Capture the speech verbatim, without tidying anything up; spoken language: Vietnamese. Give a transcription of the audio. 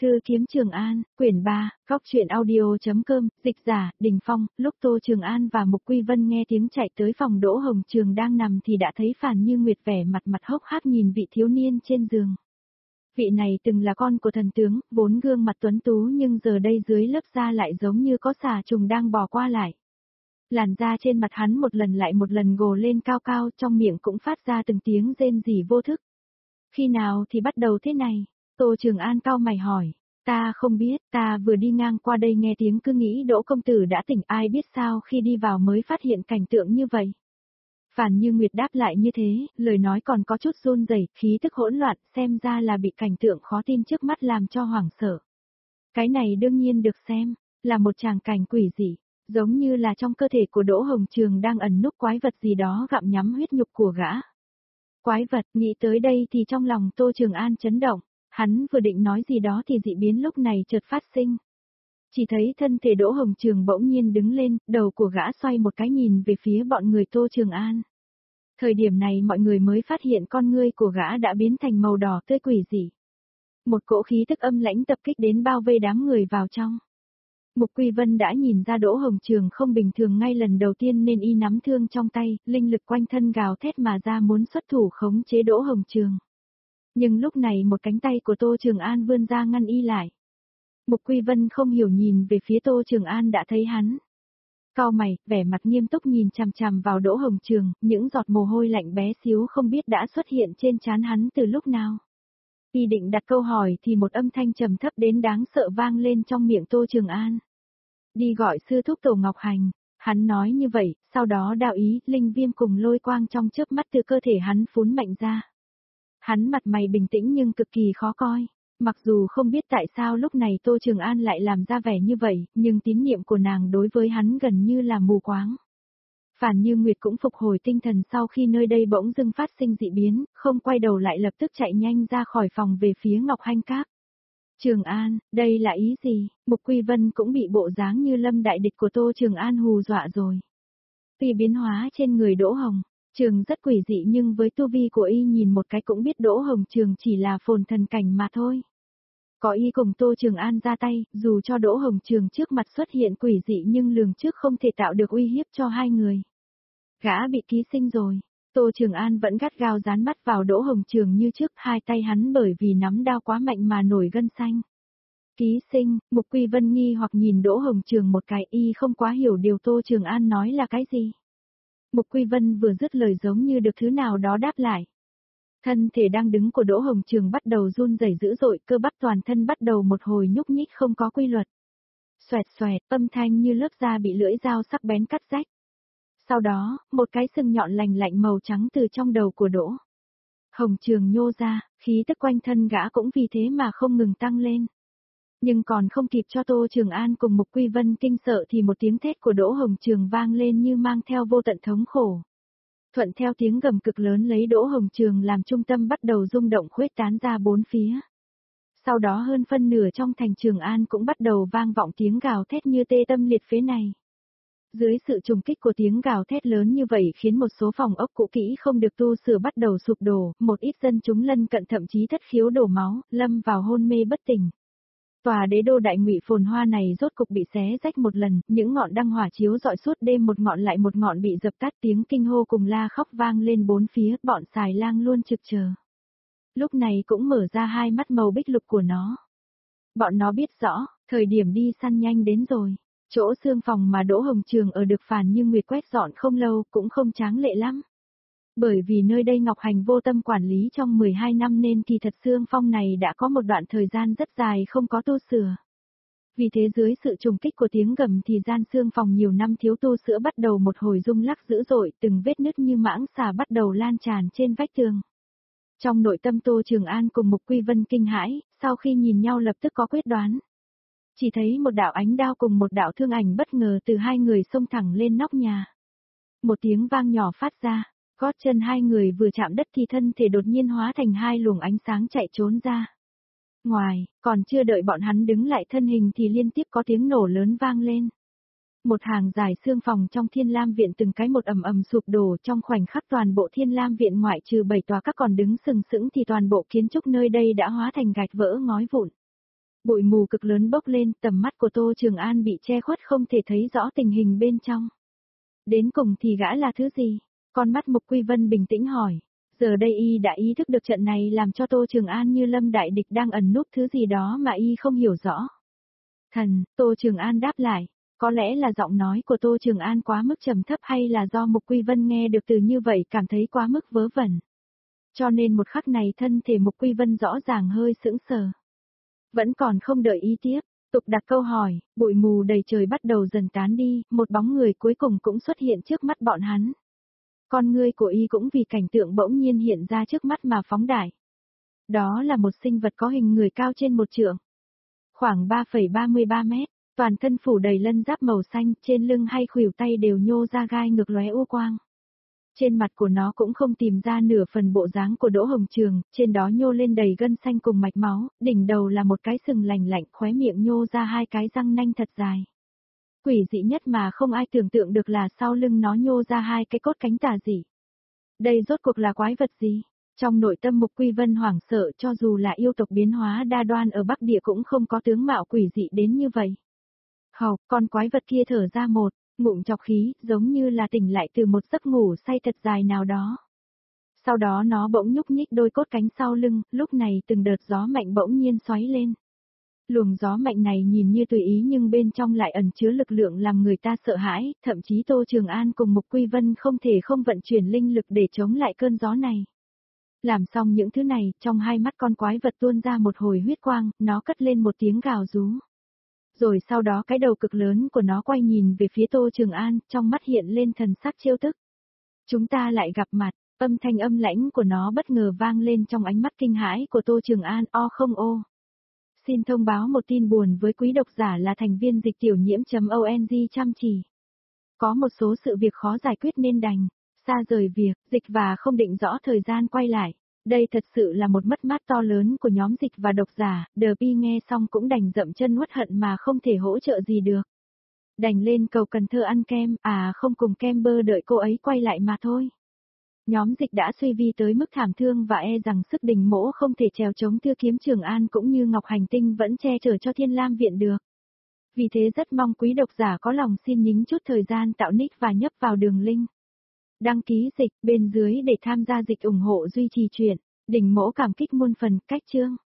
Cư kiếm Trường An, quyển ba, góc truyện audio.com, dịch giả, Đình Phong. Lúc Tô Trường An và Mục Quy Vân nghe tiếng chạy tới phòng Đỗ Hồng Trường đang nằm thì đã thấy Phàn Như Nguyệt vẻ mặt mặt hốc hác nhìn vị thiếu niên trên giường. Vị này từng là con của thần tướng, vốn gương mặt tuấn tú nhưng giờ đây dưới lớp da lại giống như có xà trùng đang bò qua lại. Làn da trên mặt hắn một lần lại một lần gồ lên cao cao, trong miệng cũng phát ra từng tiếng rên rỉ vô thức. Khi nào thì bắt đầu thế này? Tô Trường An cau mày hỏi. Ta không biết, ta vừa đi ngang qua đây nghe tiếng cứ nghĩ Đỗ công tử đã tỉnh, ai biết sao khi đi vào mới phát hiện cảnh tượng như vậy. Phàn Như Nguyệt đáp lại như thế, lời nói còn có chút run rẩy, khí tức hỗn loạn, xem ra là bị cảnh tượng khó tin trước mắt làm cho hoảng sợ. Cái này đương nhiên được xem, là một tràng cảnh quỷ dị, giống như là trong cơ thể của Đỗ Hồng Trường đang ẩn núp quái vật gì đó gặm nhắm huyết nhục của gã. Quái vật, nghĩ tới đây thì trong lòng Tô Trường An chấn động. Hắn vừa định nói gì đó thì dị biến lúc này chợt phát sinh. Chỉ thấy thân thể Đỗ Hồng Trường bỗng nhiên đứng lên, đầu của gã xoay một cái nhìn về phía bọn người Tô Trường An. Thời điểm này mọi người mới phát hiện con ngươi của gã đã biến thành màu đỏ tươi quỷ dị. Một cỗ khí tức âm lãnh tập kích đến bao vây đám người vào trong. Mục Quy Vân đã nhìn ra Đỗ Hồng Trường không bình thường ngay lần đầu tiên nên y nắm thương trong tay, linh lực quanh thân gào thét mà ra muốn xuất thủ khống chế Đỗ Hồng Trường. Nhưng lúc này một cánh tay của Tô Trường An vươn ra ngăn y lại. Mục Quy Vân không hiểu nhìn về phía Tô Trường An đã thấy hắn. Cau mày, vẻ mặt nghiêm túc nhìn chằm chằm vào Đỗ Hồng Trường, những giọt mồ hôi lạnh bé xíu không biết đã xuất hiện trên trán hắn từ lúc nào. Y định đặt câu hỏi thì một âm thanh trầm thấp đến đáng sợ vang lên trong miệng Tô Trường An. Đi gọi sư thúc Tổ Ngọc Hành. Hắn nói như vậy, sau đó đạo ý, linh viêm cùng lôi quang trong chớp mắt từ cơ thể hắn phún mạnh ra. Hắn mặt mày bình tĩnh nhưng cực kỳ khó coi. Mặc dù không biết tại sao lúc này Tô Trường An lại làm ra vẻ như vậy, nhưng tín niệm của nàng đối với hắn gần như là mù quáng. Phàn Như Nguyệt cũng phục hồi tinh thần sau khi nơi đây bỗng dưng phát sinh dị biến, không quay đầu lại lập tức chạy nhanh ra khỏi phòng về phía Ngọc Hanh Các. Trường An, đây là ý gì? Mục Quy Vân cũng bị bộ dáng như lâm đại địch của Tô Trường An hù dọa rồi. Tuy biến hóa trên người Đỗ Hồng Trường rất quỷ dị nhưng với tu vi của y nhìn một cái cũng biết Đỗ Hồng Trường chỉ là phồn thần cảnh mà thôi. Có y cùng Tô Trường An ra tay, dù cho Đỗ Hồng Trường trước mặt xuất hiện quỷ dị nhưng lường trước không thể tạo được uy hiếp cho hai người. Gã bị ký sinh rồi. Tô Trường An vẫn gắt gao dán mắt vào Đỗ Hồng Trường như trước, hai tay hắn bởi vì nắm đao quá mạnh mà nổi gân xanh. Ký sinh, Mục Quy Vân nghi hoặc nhìn Đỗ Hồng Trường một cái, y không quá hiểu điều Tô Trường An nói là cái gì. Mục Quy Vân vừa dứt lời giống như được thứ nào đó đáp lại. Thân thể đang đứng của Đỗ Hồng Trường bắt đầu run rẩy dữ dội, cơ bắp toàn thân bắt đầu một hồi nhúc nhích không có quy luật. Xoẹt xoẹt, âm thanh như lớp da bị lưỡi dao sắc bén cắt rách. Sau đó, một cái sừng nhọn lành lạnh màu trắng từ trong đầu của Đỗ Hồng Trường nhô ra, khí tức quanh thân gã cũng vì thế mà không ngừng tăng lên. Nhưng còn không kịp cho Tô Trường An cùng Mục Quy Vân kinh sợ thì một tiếng thét của Đỗ Hồng Trường vang lên như mang theo vô tận thống khổ. Thuận theo tiếng gầm cực lớn lấy Đỗ Hồng Trường làm trung tâm bắt đầu rung động khuếch tán ra bốn phía. Sau đó hơn phân nửa trong thành Trường An cũng bắt đầu vang vọng tiếng gào thét như tê tâm liệt phế này. Dưới sự trùng kích của tiếng gào thét lớn như vậy khiến một số phòng ốc cũ kỹ không được tu sửa bắt đầu sụp đổ, một ít dân chúng lân cận thậm chí thất khiếu đổ máu, lâm vào hôn mê bất tỉnh. Tòa đế đô Đại Ngụy phồn hoa này rốt cục bị xé rách một lần, những ngọn đăng hỏa chiếu rọi suốt đêm một ngọn lại một ngọn bị dập tắt, tiếng kinh hô cùng la khóc vang lên bốn phía, bọn xài lang luôn trực chờ. Lúc này cũng mở ra hai mắt màu bích lục của nó. Bọn nó biết rõ, thời điểm đi săn nhanh đến rồi. Chỗ xương phòng mà Đỗ Hồng Trường ở được Phàn Như Nguyệt quét dọn không lâu cũng không tráng lệ lắm. Bởi vì nơi đây Ngọc Hành vô tâm quản lý trong mười hai năm nên kỳ thật xương phong này đã có một đoạn thời gian rất dài không có tu sửa. Vì thế dưới sự trùng kích của tiếng gầm thì gian xương phòng nhiều năm thiếu tu sửa bắt đầu một hồi rung lắc dữ dội, từng vết nứt như mãng xà bắt đầu lan tràn trên vách tường. Trong nội tâm Tô Trường An cùng Mục Quy Vân kinh hãi, sau khi nhìn nhau lập tức có quyết đoán. Chỉ thấy một đạo ánh đao cùng một đạo thương ảnh bất ngờ từ hai người xông thẳng lên nóc nhà. Một tiếng vang nhỏ phát ra, gót chân hai người vừa chạm đất thì thân thể đột nhiên hóa thành hai luồng ánh sáng chạy trốn ra. Ngoài, còn chưa đợi bọn hắn đứng lại thân hình thì liên tiếp có tiếng nổ lớn vang lên. Một hàng dài xương phòng trong Thiên Lam Viện từng cái một ầm ầm sụp đổ, trong khoảnh khắc toàn bộ Thiên Lam Viện ngoại trừ bảy tòa các còn đứng sừng sững thì toàn bộ kiến trúc nơi đây đã hóa thành gạch vỡ ngói vụn. Bụi mù cực lớn bốc lên, tầm mắt của Tô Trường An bị che khuất không thể thấy rõ tình hình bên trong. Đến cùng thì gã là thứ gì? Con mắt Mục Quy Vân bình tĩnh hỏi. Giờ đây y đã ý thức được trận này làm cho Tô Trường An như lâm đại địch đang ẩn núp thứ gì đó mà y không hiểu rõ. Thần, Tô Trường An đáp lại. Có lẽ là giọng nói của Tô Trường An quá mức trầm thấp hay là do Mục Quy Vân nghe được từ như vậy cảm thấy quá mức vớ vẩn. Cho nên một khắc này thân thể Mục Quy Vân rõ ràng hơi sững sờ. Vẫn còn không đợi ý tiếp, tục đặt câu hỏi, bụi mù đầy trời bắt đầu dần tán đi, một bóng người cuối cùng cũng xuất hiện trước mắt bọn hắn. Con ngươi của y cũng vì cảnh tượng bỗng nhiên hiện ra trước mắt mà phóng đại. Đó là một sinh vật có hình người cao trên một trượng. Khoảng ba phẩy ba mươi ba mét, toàn thân phủ đầy lân giáp màu xanh, trên lưng hay khuỷu tay đều nhô ra gai ngược lóe u quang. Trên mặt của nó cũng không tìm ra nửa phần bộ dáng của Đỗ Hồng Trường, trên đó nhô lên đầy gân xanh cùng mạch máu, đỉnh đầu là một cái sừng lành lạnh, khóe miệng nhô ra hai cái răng nanh thật dài. Quỷ dị nhất mà không ai tưởng tượng được là sau lưng nó nhô ra hai cái cốt cánh tà dị. Đây rốt cuộc là quái vật gì? Trong nội tâm Mục Quy Vân hoảng sợ, cho dù là yêu tộc biến hóa đa đoan ở Bắc Địa cũng không có tướng mạo quỷ dị đến như vậy. Hầu, con quái vật kia thở ra một ngụm trọc khí, giống như là tỉnh lại từ một giấc ngủ say thật dài nào đó. Sau đó nó bỗng nhúc nhích đôi cốt cánh sau lưng, lúc này từng đợt gió mạnh bỗng nhiên xoáy lên. Luồng gió mạnh này nhìn như tùy ý nhưng bên trong lại ẩn chứa lực lượng làm người ta sợ hãi, thậm chí Tô Trường An cùng Mục Quy Vân không thể không vận chuyển linh lực để chống lại cơn gió này. Làm xong những thứ này, trong hai mắt con quái vật tuôn ra một hồi huyết quang, nó cất lên một tiếng gào rú. Rồi sau đó cái đầu cực lớn của nó quay nhìn về phía Tô Trường An, trong mắt hiện lên thần sắc trêu tức. Chúng ta lại gặp mặt, âm thanh âm lãnh của nó bất ngờ vang lên trong ánh mắt kinh hãi của Tô Trường An, o không ô. Xin thông báo một tin buồn với quý độc giả là thành viên dịch tiểu nhiễm.ong chăm chỉ. Có một số sự việc khó giải quyết nên đành, xa rời việc, dịch và không định rõ thời gian quay lại. Đây thật sự là một mất mát to lớn của nhóm dịch và độc giả, đờ pi nghe xong cũng đành dậm chân uất hận mà không thể hỗ trợ gì được. Đành lên cầu Cần Thơ ăn kem, à không cùng kem bơ đợi cô ấy quay lại mà thôi. Nhóm dịch đã suy vi tới mức thảm thương và e rằng sức đình mỗ không thể trèo chống Thư Kiếm Trường An cũng như Ngọc Hành Tinh vẫn che chở cho Thiên Lam Viện được. Vì thế rất mong quý độc giả có lòng xin nhính chút thời gian tạo nick và nhấp vào đường link đăng ký dịch bên dưới để tham gia dịch ủng hộ duy trì chuyện. Đình mỗ cảm kích muôn phần, cách chương.